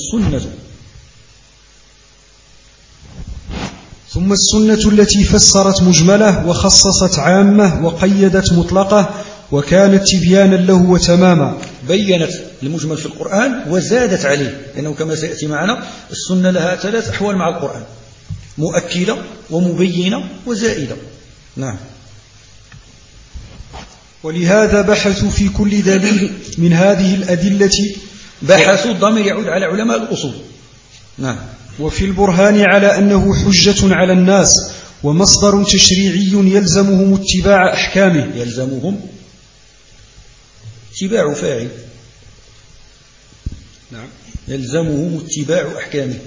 B: ثم السنة التي فسرت مجملة وخصصت عامة وقيدت مطلقة وكانت تبيانا له وتماما.
C: بينت المجمل في القرآن وزادت عليه، لأنه كما سيأتي معنا السنة لها 3 أحوال مع القرآن: مؤكدة ومبينة وزائدة. نعم.
B: ولهذا بحثوا في كل دليل من هذه الأدلة.
C: بحثوا الضمير يعود على علماء الأصول. نعم.
B: وفي البرهان على أنه حجة على الناس ومصدر تشريعي يلزمهم اتباع أحكامه.
C: يلزمهم اتباع فاعل.
B: نعم.
C: يلزمهم اتباع أحكامه.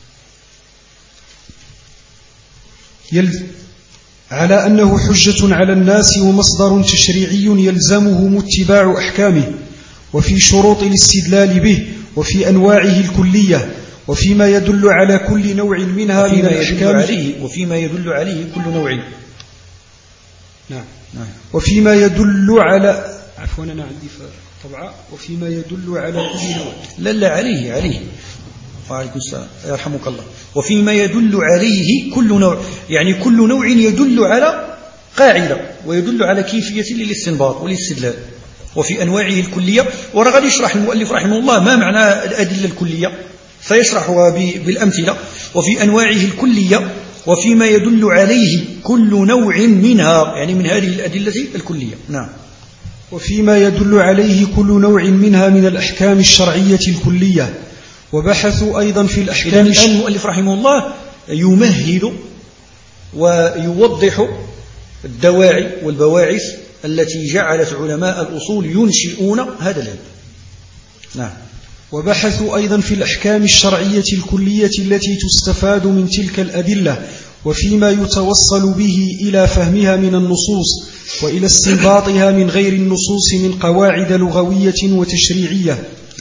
B: على أنه حجة على الناس ومصدر تشريعي يلزمهم اتباع أحكامه، وفي شروط الاستدلال به، وفي أنواعه الكلية، وفيما يدل على كل نوع منها من الأحكام،
C: وفيما يدل عليه كل نوع.
B: نعم. وفيما يدل على عفوا أنا عندي طبعا وفيما يدل على كل نوع.
C: لا عليه. وعليكم السلام يرحمك الله. وفيما يدل عليه كل نوع، يعني كل نوع يدل على قاعدة ويدل على كيفية للاستنباط والاستدلال. وفي أنواعه الكلية، ورغد يشرح المؤلف رحمه الله ما معنى الأدلة الكلية، سيشرحها بالأمثلة. وفي أنواعه الكلية وفيما يدل عليه كل نوع منها، يعني من هذه الأدلة الكلية. نعم.
B: وفيما يدل عليه كل نوع منها من الأحكام الشرعية الكلية. وبحثوا أيضا في الأحكام.
C: الآن المؤلف رحمه الله يمهد ويوضح الدواعي والبواعث التي جعلت علماء الأصول ينشئون هذا العلم. نعم.
B: وبحثوا أيضا في الأحكام الشرعية الكلية التي تستفاد من تلك الأدلة، وفيما يتوصل به إلى فهمها من النصوص وإلى استنباطها من غير النصوص من قواعد لغوية وتشريعية.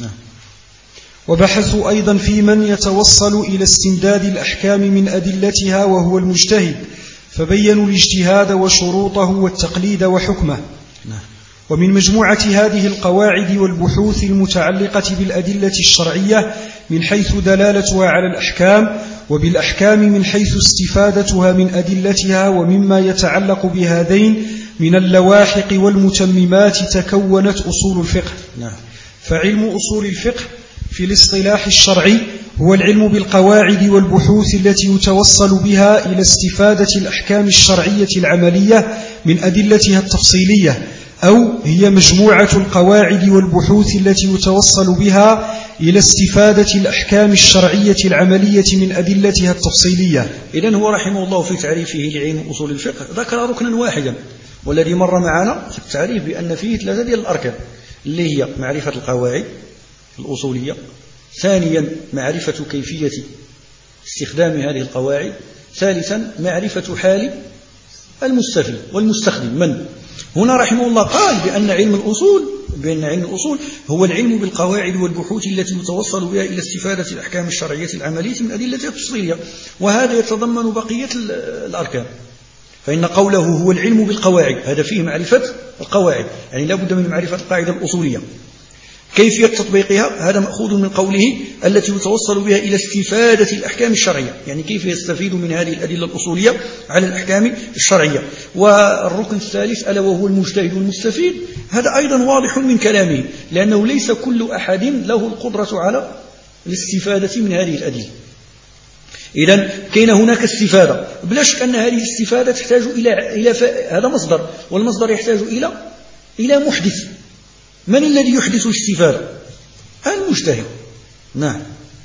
B: وبحثوا أيضا في من يتوصل إلى استمداد الأحكام من أدلتها وهو المجتهد، فبينوا الاجتهاد وشروطه والتقليد وحكمه. ومن مجموعة هذه القواعد والبحوث المتعلقة بالأدلة الشرعية من حيث دلالتها على الأحكام، وبالأحكام من حيث استفادتها من أدلتها، ومما يتعلق بهذين من اللواحق والمتممات تكونت أصول الفقه. فعلم أصول الفقه في الاصطلاح الشرعي هو العلم بالقواعد والبحوث التي يتوصل بها إلى استفادة الأحكام الشرعية العملية من أدلتها التفصيلية، أو هي مجموعة القواعد والبحوث التي يتوصل بها إلى استفادة الأحكام الشرعية العملية من أدلتها التفصيلية.
C: إذن هو رحمه الله في تعريفه لعلم أصول الفقه ذكر ركنا واحدا، والذي مر معنا في التعريف بأن فيه 3 ديال الأركان، اللي هي معرفة القواعد الأصولية، ثانيا معرفة كيفية استخدام هذه القواعد، ثالثا معرفة حال المستفيد والمستخدم من. هنا رحمه الله قال بأن علم الأصول هو العلم بالقواعد والبحوث التي يتوصل بها إلى استفادة الأحكام الشرعية العملية من أدلتها التفصيلية، وهذا يتضمن بقية الأركان. فإن قوله هو العلم بالقواعد هذا فيه معرفة القواعد، يعني لا بد من معرفة القاعدة الأصولية. كيفية تطبيقها هذا مأخوذ من قوله التي يتوصل بها إلى استفادة الأحكام الشرعية، يعني كيف يستفيد من هذه الأدلة الأصولية على الأحكام الشرعية. والركن الثالث ألا وهو المجتهد والمستفيد، هذا أيضا واضح من كلامه، لأنه ليس كل أحد له القدرة على الاستفادة من هذه الأدلة. إذن كاين هناك استفادة، بلا شك أن هذه الاستفادة تحتاج إلى هذا مصدر، والمصدر يحتاج إلى محدث. من الذي يحدث الاستفادة؟ المجتهد. نعم.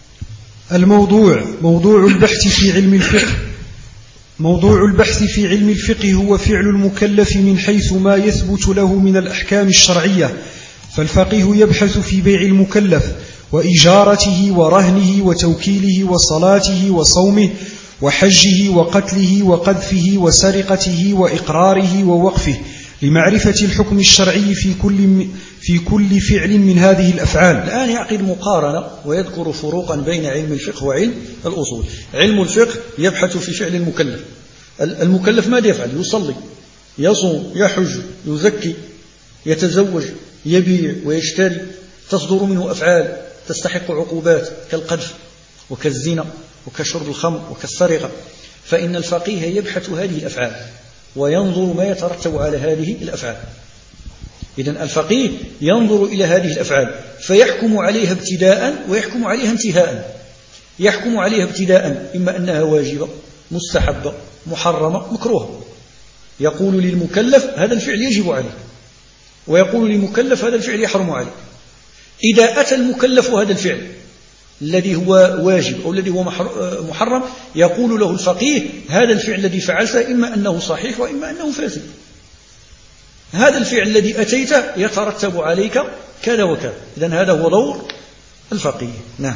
B: موضوع البحث في علم الفقه. موضوع البحث في علم الفقه هو فعل المكلف من حيث ما يثبت له من الأحكام الشرعية، فالفقيه يبحث في بيع المكلف وإجارته ورهنه وتوكيله وصلاته وصومه وحجه وقتله وقذفه وسرقته وإقراره ووقفه، لمعرفة الحكم الشرعي في كل فعل من هذه الأفعال.
C: الآن يعقد مقارنة ويذكر فروقا بين علم الفقه وعلم الأصول. علم الفقه يبحث في فعل المكلف. المكلف ماذا يفعل؟ يصلي، يصوم، يحج، يزكي، يتزوج، يبيع ويشتري، تصدر منه أفعال تستحق عقوبات كالقذف وكالزنا وكشرب الخمر وكالسرقة. فإن الفقيه يبحث هذه الأفعال وينظر ما يترتب على هذه الأفعال. إذن الفقيه ينظر إلى هذه الأفعال فيحكم عليها ابتداء ويحكم عليها انتهاء. يحكم عليها ابتداء إما أنها واجبة، مستحبة، محرمة، مكروهة. يقول للمكلف هذا الفعل يجب عليه، ويقول للمكلف هذا الفعل يحرم عليه. إذا أتى المكلف هذا الفعل الذي هو واجب أو الذي هو محرم، يقول له الفقيه هذا الفعل الذي فعلته إما أنه صحيح وإما أنه فاسد. هذا الفعل الذي أتيته يترتب عليك كذا وكذا. إذن هذا هو دور الفقيه. نعم.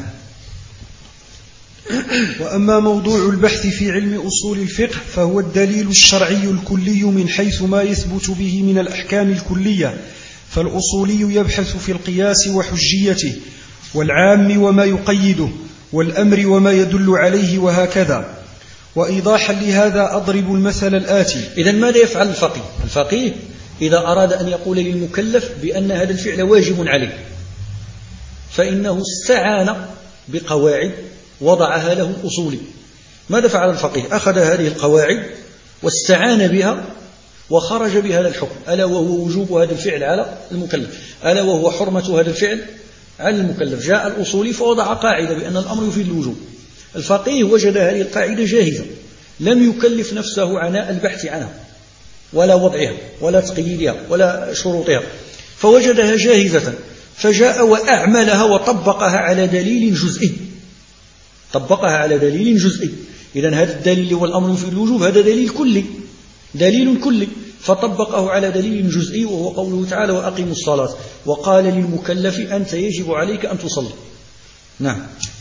B: وأما موضوع البحث في علم أصول الفقه فهو الدليل الشرعي الكلي من حيث ما يثبت به من الأحكام الكلية. فالأصولي يبحث في القياس وحجيته، والعام وما يقيده، والأمر وما يدل عليه، وهكذا. وإيضاحا لهذا أضرب المثل الآتي.
C: إذن ماذا يفعل الفقيه؟ الفقيه إذا أراد أن يقول للمكلف بأن هذا الفعل واجب عليه، فإنه استعان بقواعد وضعها له الأصولي. ماذا فعل الفقيه؟ أخذ هذه القواعد واستعان بها وخرج بهذا الحكم، ألا وهو وجوب هذا الفعل على المكلف، ألا وهو حرمة هذا الفعل على المكلف. جاء الأصولي فوضع قاعدة بأن الأمر يفيد الوجوب. الفقيه وجد هذه القاعدة جاهزة، لم يكلف نفسه عناء البحث عنها ولا وضعها ولا تقييدها ولا شروطها، فوجدها جاهزة فجاء وأعملها وطبقها على دليل جزئي. إذن هذا الدليل والأمر في الوجوب هذا دليل كلي فطبقه على دليل جزئي، وهو قوله تعالى وأقيموا الصلاة، وقال للمكلف أنت يجب عليك أن تصلي. نعم.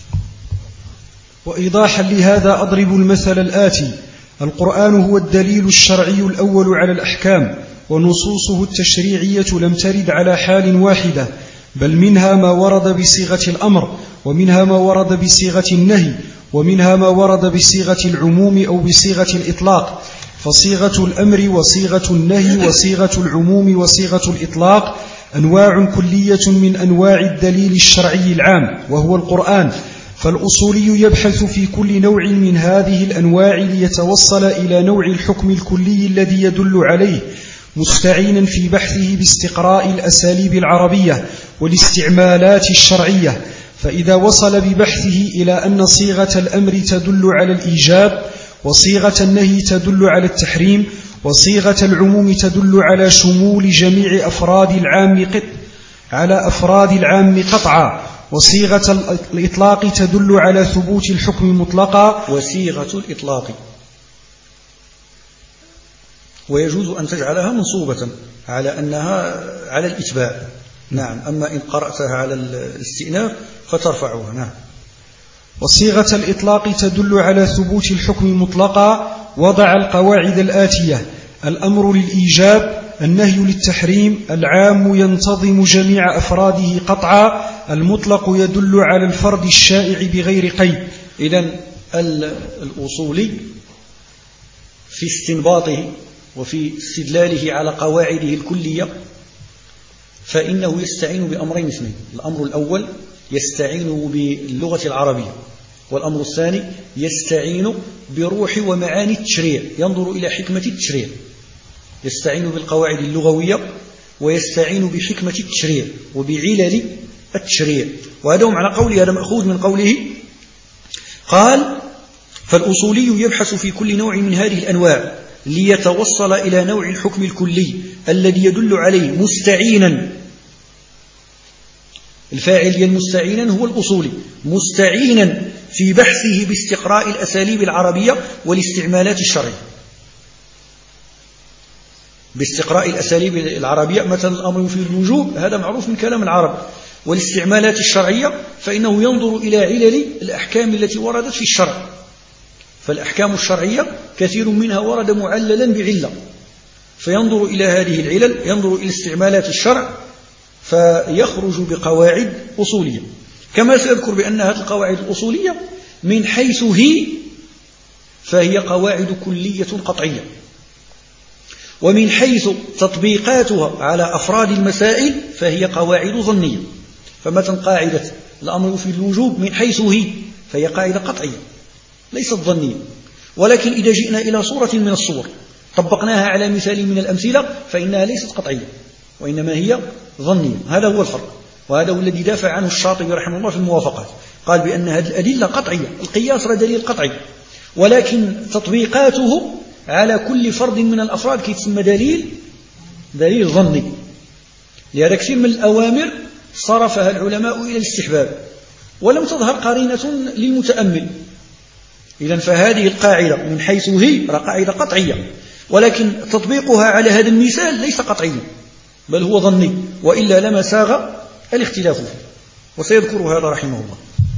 B: وإيضاحا لهذا أضرب المثل الآتي: القرآن هو الدليل الشرعي الأول على الأحكام، ونصوصه التشريعية لم ترد على حال واحدة، بل منها ما ورد بصيغة الأمر، ومنها ما ورد بصيغة النهي، ومنها ما ورد بصيغة العموم أو بصيغة الإطلاق. فصيغة الأمر وصيغة النهي وصيغة العموم وصيغة الإطلاق أنواع كلية من أنواع الدليل الشرعي العام وهو القرآن. فالأصولي يبحث في كل نوع من هذه الأنواع ليتوصل إلى نوع الحكم الكلي الذي يدل عليه، مستعينا في بحثه باستقراء الأساليب العربية والاستعمالات الشرعية. فإذا وصل ببحثه إلى أن صيغة الأمر تدل على الإيجاب، وصيغة النهي تدل على التحريم، وصيغة العموم تدل على شمول جميع أفراد العام قطعا، وصيغة الإطلاق تدل على ثبوت الحكم مطلقا.
C: وصيغة الإطلاق ويجوز أن تجعلها منصوبة على أنها على الإتباع. نعم. أما إن قرأتها على الاستئناف فترفعها. نعم.
B: وصيغة الإطلاق تدل على ثبوت الحكم مطلقا. وضع القواعد الآتية: الأمر للإيجاب، النهي للتحريم، العام ينتظم جميع أفراده قطعا، المطلق يدل على الفرد الشائع بغير قيد.
C: إذن الأصولي في استنباطه وفي استدلاله على قواعده الكلية فإنه يستعين بأمرين اثنين: الأمر الأول يستعين باللغة العربية، والأمر الثاني يستعين بروح ومعاني التشريع، ينظر إلى حكمة التشريع، يستعين بالقواعد اللغوية ويستعين بحكمة التشريع وبعلل التشريع. وهذا معنى قوله، هذا مأخوذ من قوله قال: فالأصولي يبحث في كل نوع من هذه الأنواع ليتوصل إلى نوع الحكم الكلي الذي يدل عليه مستعينا. الفاعل المستعينا هو الأصولي، مستعينا في بحثه باستقراء الأساليب العربية والاستعمالات الشرعية. باستقراء الأساليب العربية، مثلا الأمر في الوجوب هذا معروف من كلام العرب، والاستعمالات الشرعية فإنه ينظر إلى علل الأحكام التي وردت في الشرع. فالأحكام الشرعية كثير منها ورد معللا بعلة، فينظر إلى هذه العلل، ينظر إلى استعمالات الشرع فيخرج بقواعد أصولية. كما سأذكر بأن هذه القواعد الأصولية من حيث هي فهي قواعد كلية قطعية، ومن حيث تطبيقاتها على أفراد المسائل فهي قواعد ظنية. فمثلا قاعدة الأمر في الوجوب من حيث هي فهي قاعدة قطعية ليست ظنية، ولكن إذا جئنا إلى صورة من الصور طبقناها على مثال من الأمثلة فإنها ليست قطعية وإنما هي ظنية. هذا هو الفرق، وهذا هو الذي دافع عنه الشاطبي رحمه الله في الموافقات، قال بأن هذه الأدلة قطعية، القياس دليل قطعي، ولكن تطبيقاته على كل فرد من الأفراد كيتسمى دليل ظني. لهذا كثير من الأوامر صرفها العلماء إلى الاستحباب ولم تظهر قرينة للمتأمل. إذن فهذه القاعدة من حيث هي قاعدة قطعية، ولكن تطبيقها على هذا المثال ليس قطعيا بل هو ظني، وإلا لما ساغ الاختلاف فيه، وسيذكر هذا رحمه الله.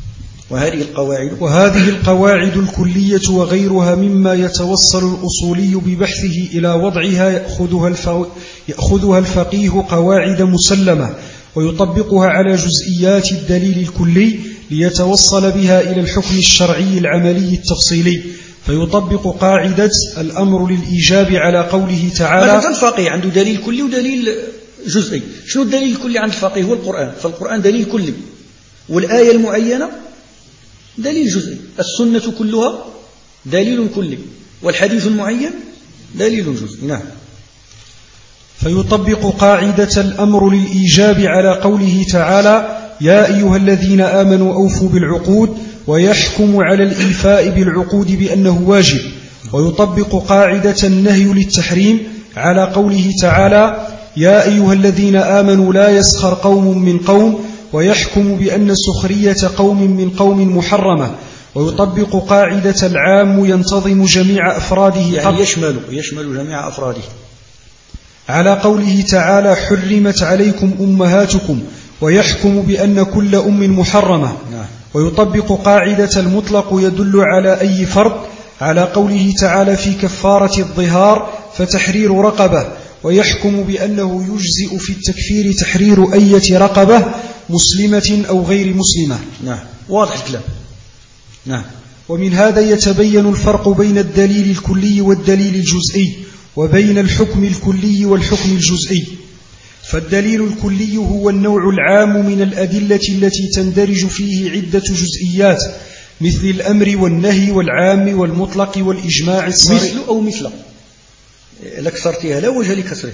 B: وهذه القواعد الكلية وغيرها مما يتوصل الأصولي ببحثه إلى وضعها يأخذها الفقيه قواعد مسلمة ويطبقها على جزئيات الدليل الكلي ليتوصل بها إلى الحكم الشرعي العملي التفصيلي. فيطبق قاعدة الأمر للإيجاب على قوله تعالى.
C: مثلا الفقيه عنده دليل كلي ودليل جزئي. شنو الدليل الكلي عند الفقيه؟ هو القرآن، فالقرآن دليل كلي، والآية المعينة دليل جزئي. السنة كلها دليل كلي، والحديث المعين دليل جزئي. نعم.
B: فيطبق قاعدة الأمر للإيجاب على قوله تعالى: يا أيها الذين آمنوا أوفوا بالعقود، ويحكم على الإيفاء بالعقود بأنه واجب. ويطبق قاعدة النهي للتحريم على قوله تعالى: يا أيها الذين آمنوا لا يسخر قوم من قوم، ويحكم بأن سخرية قوم من قوم محرمة. ويطبق قاعدة العام ينتظم جميع أفراده،
C: يعني يشمل جميع أفراده،
B: على قوله تعالى: حرمت عليكم أمهاتكم، ويحكم بأن كل أم محرمة. ويطبق قاعدة المطلق يدل على أي فرد، على قوله تعالى في كفارة الظهار: فتحرير رقبة. ويحكم بأنه يجزئ في التكفير تحرير أية رقبة مسلمة أو غير مسلمة.
C: واضح الكلام.
B: ومن هذا يتبين الفرق بين الدليل الكلي والدليل الجزئي، وبين الحكم الكلي والحكم الجزئي. فالدليل الكلي هو النوع العام من الأدلة التي تندرج فيه عدة جزئيات، مثل الأمر والنهي والعام والمطلق والإجماع الصريح.
C: مثل أو مثل لكسرتها لا وجه لكسره.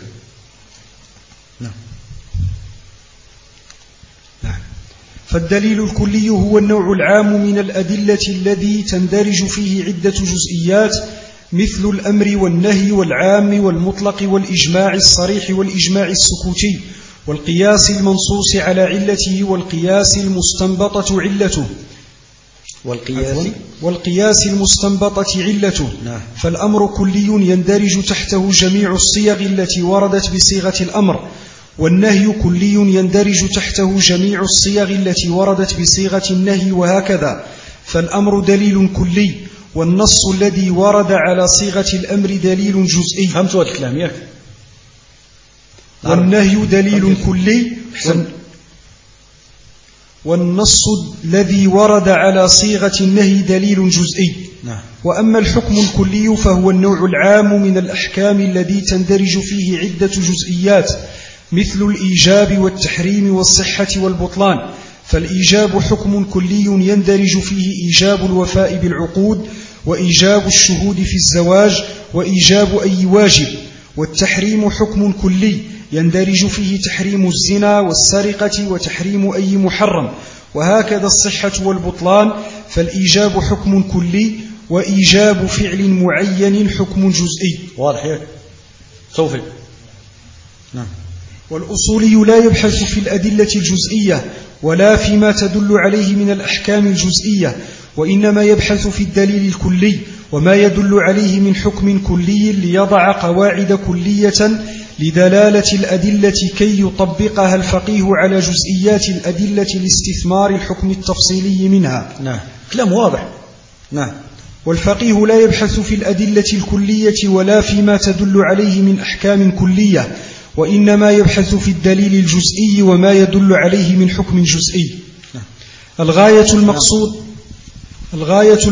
B: فالدليل الكلي هو النوع العام من الأدلة الذي تندرج فيه عدة جزئيات، مثل الأمر والنهي والعام والمطلق والإجماع الصريح والإجماع السكوتي، والقياس المنصوص على علته والقياس المستنبطة علته. والقياس المستنبطة علته. فالأمر كلي يندرج تحته جميع الصيغ التي وردت بصيغة الأمر، والنهي كلي يندرج تحته جميع الصيغ التي وردت بصيغة النهي، وهكذا. فالأمر دليل كلي، والنص الذي ورد على صيغة الأمر دليل جزئي.
C: فهمت هذا الكلام ياك؟
B: والنهي دليل كلي، والنص الذي ورد على صيغة النهي دليل جزئي. وأما الحكم الكلي فهو النوع العام من الأحكام الذي تندرج فيه عدة جزئيات، مثل الإيجاب والتحريم والصحة والبطلان. فالإيجاب حكم كلي يندرج فيه إيجاب الوفاء بالعقود، وإيجاب الشهود في الزواج، وإيجاب أي واجب. والتحريم حكم كلي يندرج فيه تحريم الزنا والسرقة وتحريم أي محرم، وهكذا الصحة والبطلان. فالإيجاب حكم كلي، وإيجاب فعل معين حكم جزئي.
C: واضح صوفي.
B: والأصولي لا يبحث في الأدلة الجزئية ولا فيما تدل عليه من الأحكام الجزئية، وإنما يبحث في الدليل الكلي وما يدل عليه من حكم كلي، ليضع قواعد كلية لدلالة الأدلة كي يطبقها الفقيه على جزئيات الأدلة لاستثمار الحكم التفصيلي منها.
C: كلام واضح.
B: والفقيه لا يبحث في الأدلة الكلية ولا فيما تدل عليه من أحكام كلية، وإنما يبحث في الدليل الجزئي وما يدل عليه من حكم جزئي. الغاية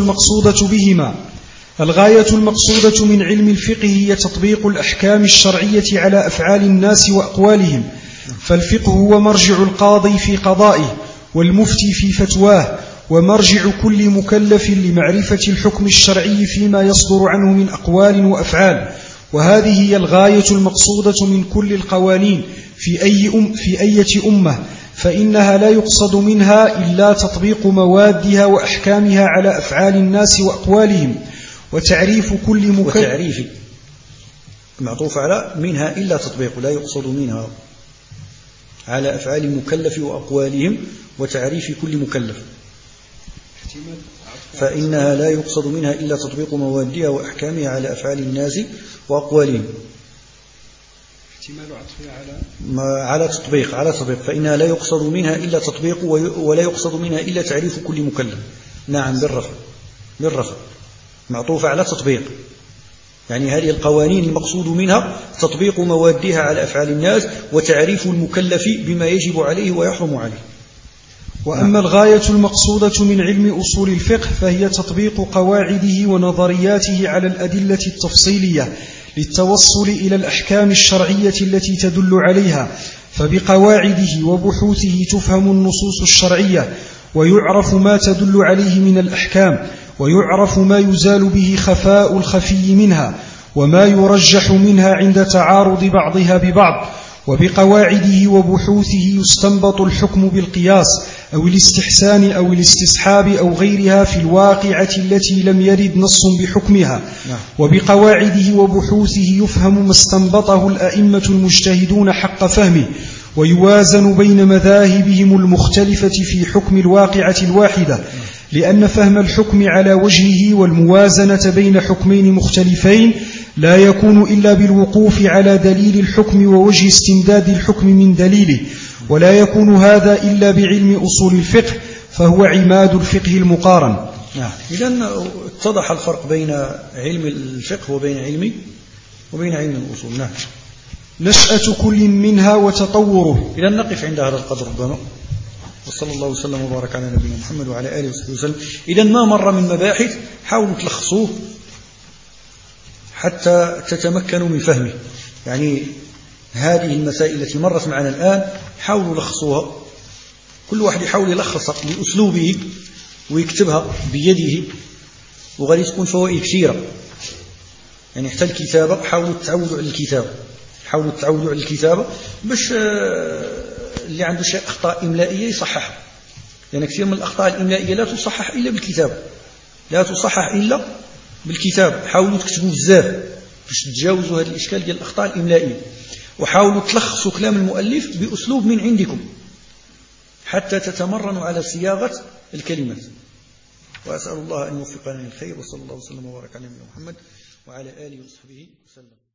B: المقصودة من علم الفقه هي تطبيق الأحكام الشرعية على أفعال الناس وأقوالهم. فالفقه هو مرجع القاضي في قضائه، والمفتي في فتواه، ومرجع كل مكلف لمعرفة الحكم الشرعي فيما يصدر عنه من أقوال وأفعال. وهذه هي الغاية المقصودة من كل القوانين في أي أمة، فإنها لا يقصد منها إلا تطبيق موادها وأحكامها على أفعال الناس وأقوالهم، وتعريف كل
C: وتعريف معطوف على منها إلا تطبيق، لا يقصد منها على أفعال المكلف وأقوالهم وتعريف كل مكلف، فإنها لا يقصد منها إلا تطبيق موادها وأحكامها على أفعال الناس وأقوالهم. على تطبيق فإنها لا يقصد منها إلا تطبيق ولا يقصد منها إلا تعريف كل مكلف. نعم، بالرفع معطوفة على تطبيق، يعني هذه القوانين المقصود منها تطبيق موادها على أفعال الناس وتعريف المكلف بما يجب عليه ويحرم عليه.
B: وأما الغاية المقصودة من علم أصول الفقه فهي تطبيق قواعده ونظرياته على الأدلة التفصيلية للتوصل إلى الأحكام الشرعية التي تدل عليها. فبقواعده وبحوثه تفهم النصوص الشرعية، ويعرف ما تدل عليه من الأحكام، ويعرف ما يزال به خفاء الخفي منها، وما يرجح منها عند تعارض بعضها ببعض. وبقواعده وبحوثه يستنبط الحكم بالقياس أو الاستحسان أو الاستصحاب أو غيرها في الواقعة التي لم يرد نص بحكمها. وبقواعده وبحوثه يفهم ما استنبطه الأئمة المجتهدون حق فهمه، ويوازن بين مذاهبهم المختلفة في حكم الواقعة الواحدة، لأن فهم الحكم على وجهه والموازنة بين حكمين مختلفين لا يكون إلا بالوقوف على دليل الحكم ووجه استمداد الحكم من دليله، ولا يكون هذا إلا بعلم أصول الفقه، فهو عماد الفقه المقارن.
C: إذن اتضح الفرق بين علم الفقه وبين علم الأصول.
B: نشأة كل منها وتطوره.
C: إذن نقف عند هذا القدر ربما، وصلى الله وسلم وبارك على نبينا محمد وعلى آله وصحبه وسلم. إذن ما مر من مباحث حاولوا تلخصوه حتى تتمكنوا من فهمه. يعني هذه المسائل التي مرت معنا الآن حاولوا لخصوها، كل واحد يحاول يلخصها بأسلوبه ويكتبها بيده، وغادي تكون فوائد كثيرة. يعني حتى الكتابة حاولوا تتعودوا على الكتابة، باش اللي عنده شيء أخطاء إملائية يصححها، لأن كثير من الأخطاء الإملائية لا تصحح إلا بالكتاب. حاولوا تكتبوا بزاف باش تتجاوزوا هذا الإشكال ديال الأخطاء الإملائية، وحاولوا تلخصوا كلام المؤلف بأسلوب من عندكم حتى تتمرنوا على صياغة الكلمات. وأسأل الله أن يوفقنا للخير، وصلى الله وسلم وبارك على نبينا محمد وعلى آله وصحبه وسلم.